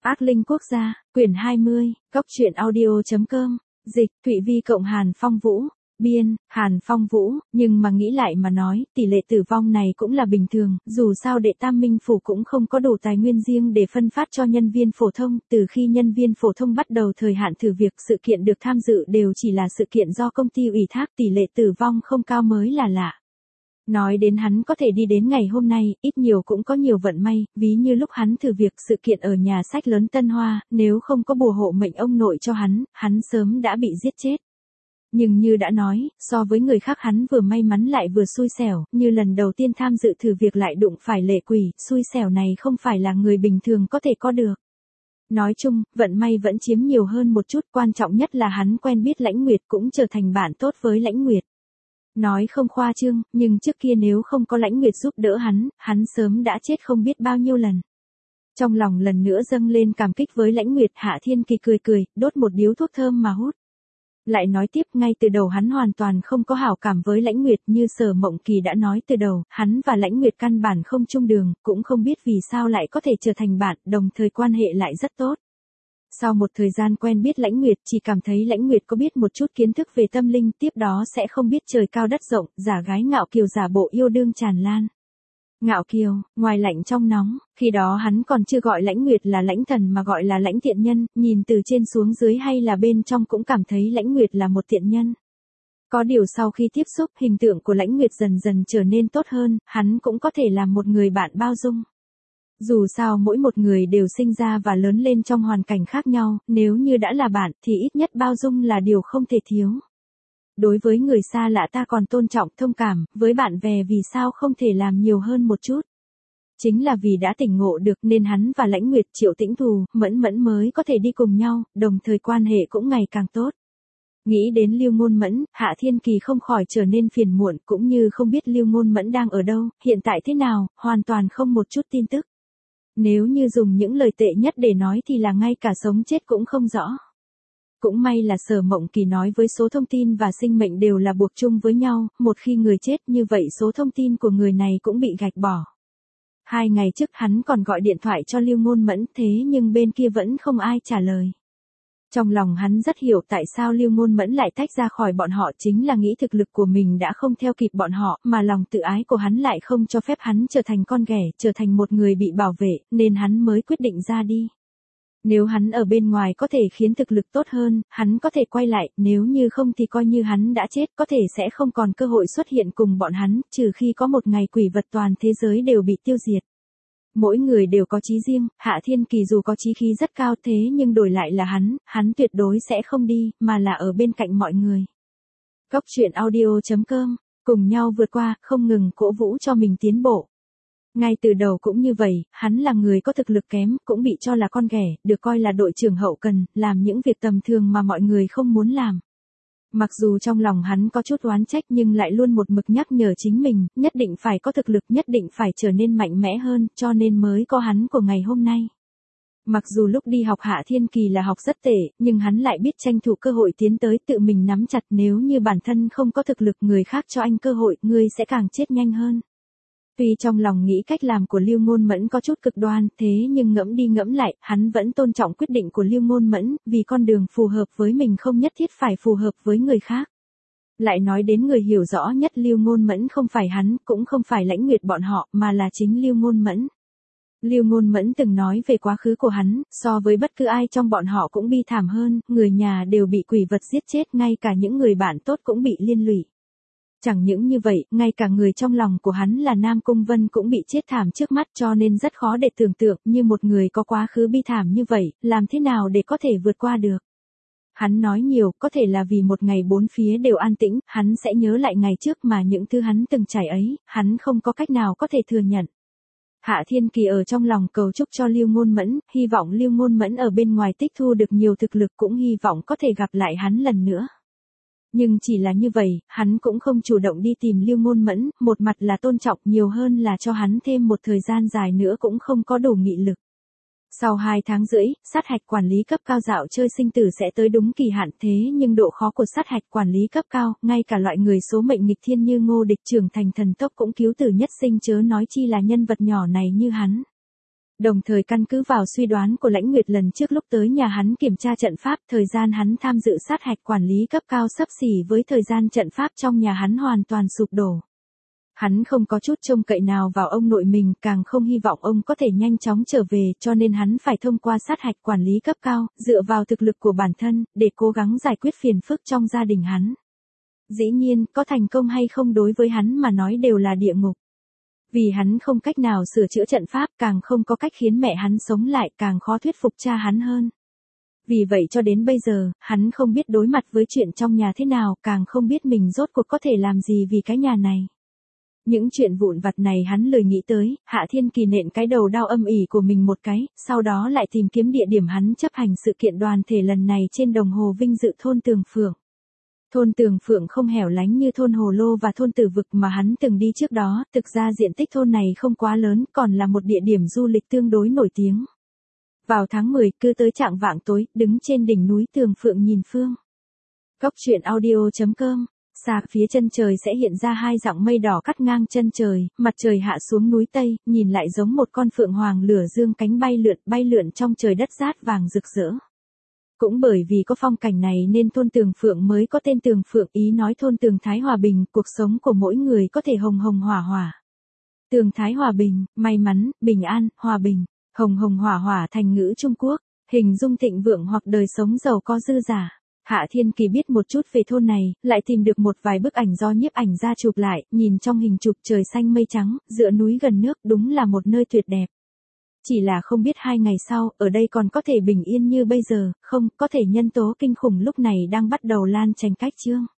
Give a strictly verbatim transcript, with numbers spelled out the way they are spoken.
Ác linh quốc gia, quyển hai mươi, cốc truyện audio chấm com, dịch, Thụy Vi cộng Hàn Phong Vũ, biên, Hàn Phong Vũ, nhưng mà nghĩ lại mà nói, tỷ lệ tử vong này cũng là bình thường, dù sao đệ tam minh phủ cũng không có đủ tài nguyên riêng để phân phát cho nhân viên phổ thông, từ khi nhân viên phổ thông bắt đầu thời hạn thử việc sự kiện được tham dự đều chỉ là sự kiện do công ty ủy thác, tỷ lệ tử vong không cao mới là lạ. Nói đến hắn có thể đi đến ngày hôm nay, ít nhiều cũng có nhiều vận may, ví như lúc hắn thử việc sự kiện ở nhà sách lớn Tân Hoa, nếu không có bùa hộ mệnh ông nội cho hắn, hắn sớm đã bị giết chết. Nhưng như đã nói, so với người khác hắn vừa may mắn lại vừa xui xẻo, như lần đầu tiên tham dự thử việc lại đụng phải lệ quỷ, xui xẻo này không phải là người bình thường có thể có được. Nói chung, vận may vẫn chiếm nhiều hơn một chút, quan trọng nhất là hắn quen biết Lãnh Nguyệt cũng trở thành bạn tốt với Lãnh Nguyệt. Nói không khoa trương, nhưng trước kia nếu không có Lãnh Nguyệt giúp đỡ hắn, hắn sớm đã chết không biết bao nhiêu lần. Trong lòng lần nữa dâng lên cảm kích với Lãnh Nguyệt, Hạ Thiên Kỳ cười cười, đốt một điếu thuốc thơm mà hút. Lại nói tiếp, ngay từ đầu hắn hoàn toàn không có hảo cảm với Lãnh Nguyệt, như Sở Mộng Kỳ đã nói từ đầu, hắn và Lãnh Nguyệt căn bản không chung đường, cũng không biết vì sao lại có thể trở thành bạn, đồng thời quan hệ lại rất tốt. Sau một thời gian quen biết Lãnh Nguyệt, chỉ cảm thấy Lãnh Nguyệt có biết một chút kiến thức về tâm linh, tiếp đó sẽ không biết trời cao đất rộng, giả gái ngạo kiều giả bộ yêu đương tràn lan. Ngạo kiều, ngoài lạnh trong nóng, khi đó hắn còn chưa gọi Lãnh Nguyệt là Lãnh Thần mà gọi là Lãnh Tiện Nhân, nhìn từ trên xuống dưới hay là bên trong cũng cảm thấy Lãnh Nguyệt là một tiện nhân. Có điều sau khi tiếp xúc, hình tượng của Lãnh Nguyệt dần dần trở nên tốt hơn, hắn cũng có thể làm một người bạn bao dung. Dù sao mỗi một người đều sinh ra và lớn lên trong hoàn cảnh khác nhau, nếu như đã là bạn thì ít nhất bao dung là điều không thể thiếu. Đối với người xa lạ ta còn tôn trọng thông cảm, với bạn bè vì sao không thể làm nhiều hơn một chút. Chính là vì đã tỉnh ngộ được nên hắn và Lãnh Nguyệt, Triệu Tĩnh Thù, Mẫn Mẫn mới có thể đi cùng nhau, đồng thời quan hệ cũng ngày càng tốt. Nghĩ đến Lưu Ngôn Mẫn, Hạ Thiên Kỳ không khỏi trở nên phiền muộn, cũng như không biết Lưu Ngôn Mẫn đang ở đâu, hiện tại thế nào, hoàn toàn không một chút tin tức. Nếu như dùng những lời tệ nhất để nói thì là ngay cả sống chết cũng không rõ. Cũng may là Sở Mộng Kỳ nói với số thông tin và sinh mệnh đều là buộc chung với nhau, một khi người chết như vậy số thông tin của người này cũng bị gạch bỏ. Hai ngày trước hắn còn gọi điện thoại cho Lưu Ngôn Mẫn thế nhưng bên kia vẫn không ai trả lời. Trong lòng hắn rất hiểu tại sao Lưu Ngôn Mẫn lại tách ra khỏi bọn họ, chính là nghĩ thực lực của mình đã không theo kịp bọn họ, mà lòng tự ái của hắn lại không cho phép hắn trở thành con ghẻ, trở thành một người bị bảo vệ, nên hắn mới quyết định ra đi. Nếu hắn ở bên ngoài có thể khiến thực lực tốt hơn, hắn có thể quay lại, nếu như không thì coi như hắn đã chết, có thể sẽ không còn cơ hội xuất hiện cùng bọn hắn, trừ khi có một ngày quỷ vật toàn thế giới đều bị tiêu diệt. Mỗi người đều có chí riêng, Hạ Thiên Kỳ dù có chí khí rất cao thế nhưng đổi lại là hắn, hắn tuyệt đối sẽ không đi, mà là ở bên cạnh mọi người. Cốc truyện audio chấm com, cùng nhau vượt qua, không ngừng cổ vũ cho mình tiến bộ. Ngay từ đầu cũng như vậy, hắn là người có thực lực kém, cũng bị cho là con ghẻ, được coi là đội trưởng hậu cần, làm những việc tầm thường mà mọi người không muốn làm. Mặc dù trong lòng hắn có chút oán trách nhưng lại luôn một mực nhắc nhở chính mình, nhất định phải có thực lực, nhất định phải trở nên mạnh mẽ hơn, cho nên mới có hắn của ngày hôm nay. Mặc dù lúc đi học Hạ Thiên Kỳ là học rất tệ, nhưng hắn lại biết tranh thủ cơ hội tiến tới, tự mình nắm chặt, nếu như bản thân không có thực lực người khác cho anh cơ hội, ngươi sẽ càng chết nhanh hơn. Tuy trong lòng nghĩ cách làm của Lưu Ngôn Mẫn có chút cực đoan, thế nhưng ngẫm đi ngẫm lại, hắn vẫn tôn trọng quyết định của Lưu Ngôn Mẫn, vì con đường phù hợp với mình không nhất thiết phải phù hợp với người khác. Lại nói đến người hiểu rõ nhất Lưu Ngôn Mẫn không phải hắn, cũng không phải Lãnh Nguyệt bọn họ, mà là chính Lưu Ngôn Mẫn. Lưu Ngôn Mẫn từng nói về quá khứ của hắn, so với bất cứ ai trong bọn họ cũng bi thảm hơn, người nhà đều bị quỷ vật giết chết, ngay cả những người bạn tốt cũng bị liên lụy. Chẳng những như vậy, ngay cả người trong lòng của hắn là Nam Cung Vân cũng bị chết thảm trước mắt, cho nên rất khó để tưởng tượng, như một người có quá khứ bi thảm như vậy, làm thế nào để có thể vượt qua được. Hắn nói nhiều, có thể là vì một ngày bốn phía đều an tĩnh, hắn sẽ nhớ lại ngày trước mà những thứ hắn từng trải ấy, hắn không có cách nào có thể thừa nhận. Hạ Thiên Kỳ ở trong lòng cầu chúc cho Lưu Ngôn Mẫn, hy vọng Lưu Ngôn Mẫn ở bên ngoài tích thu được nhiều thực lực, cũng hy vọng có thể gặp lại hắn lần nữa. Nhưng chỉ là như vậy, hắn cũng không chủ động đi tìm Lưu Ngôn Mẫn, một mặt là tôn trọng, nhiều hơn là cho hắn thêm một thời gian dài nữa cũng không có đủ nghị lực. Sau hai tháng rưỡi, sát hạch quản lý cấp cao dạo chơi sinh tử sẽ tới đúng kỳ hạn, thế nhưng độ khó của sát hạch quản lý cấp cao, ngay cả loại người số mệnh nghịch thiên như Ngô Địch trưởng thành thần tốc cũng cứu tử nhất sinh, chớ nói chi là nhân vật nhỏ này như hắn. Đồng thời căn cứ vào suy đoán của Lãnh Nguyệt lần trước lúc tới nhà hắn kiểm tra trận pháp, thời gian hắn tham dự sát hạch quản lý cấp cao xấp xỉ với thời gian trận pháp trong nhà hắn hoàn toàn sụp đổ. Hắn không có chút trông cậy nào vào ông nội mình, càng không hy vọng ông có thể nhanh chóng trở về, cho nên hắn phải thông qua sát hạch quản lý cấp cao, dựa vào thực lực của bản thân, để cố gắng giải quyết phiền phức trong gia đình hắn. Dĩ nhiên, có thành công hay không đối với hắn mà nói đều là địa ngục. Vì hắn không cách nào sửa chữa trận pháp, càng không có cách khiến mẹ hắn sống lại, càng khó thuyết phục cha hắn hơn. Vì vậy cho đến bây giờ, hắn không biết đối mặt với chuyện trong nhà thế nào, càng không biết mình rốt cuộc có thể làm gì vì cái nhà này. Những chuyện vụn vặt này hắn lười nghĩ tới, Hạ Thiên Kỳ nện cái đầu đau âm ỉ của mình một cái, sau đó lại tìm kiếm địa điểm hắn chấp hành sự kiện đoàn thể lần này trên đồng hồ vinh dự thôn Tường Phượng. Thôn Tường Phượng không hẻo lánh như thôn Hồ Lô và thôn Tử Vực mà hắn từng đi trước đó, thực ra diện tích thôn này không quá lớn, còn là một địa điểm du lịch tương đối nổi tiếng. Vào tháng mười, cứ tới chạng vạng tối, đứng trên đỉnh núi Tường Phượng nhìn phương. Góc truyện audio chấm com. Xa phía chân trời sẽ hiện ra hai dặng mây đỏ cắt ngang chân trời, mặt trời hạ xuống núi Tây, nhìn lại giống một con phượng hoàng lửa dương cánh bay lượn, bay lượn trong trời đất rát vàng rực rỡ. Cũng bởi vì có phong cảnh này nên thôn Tường Phượng mới có tên Tường Phượng, ý nói thôn Tường Thái Hòa Bình, cuộc sống của mỗi người có thể hồng hồng hỏa hỏa. Tường Thái Hòa Bình, may mắn, bình an, hòa bình, hồng hồng hỏa hỏa thành ngữ Trung Quốc, hình dung thịnh vượng hoặc đời sống giàu có dư giả. Hạ Thiên Kỳ biết một chút về thôn này, lại tìm được một vài bức ảnh do nhiếp ảnh ra chụp lại, nhìn trong hình chụp trời xanh mây trắng, dựa núi gần nước, đúng là một nơi tuyệt đẹp. Chỉ là không biết hai ngày sau, ở đây còn có thể bình yên như bây giờ, không, có thể nhân tố kinh khủng lúc này đang bắt đầu lan tranh cách chương.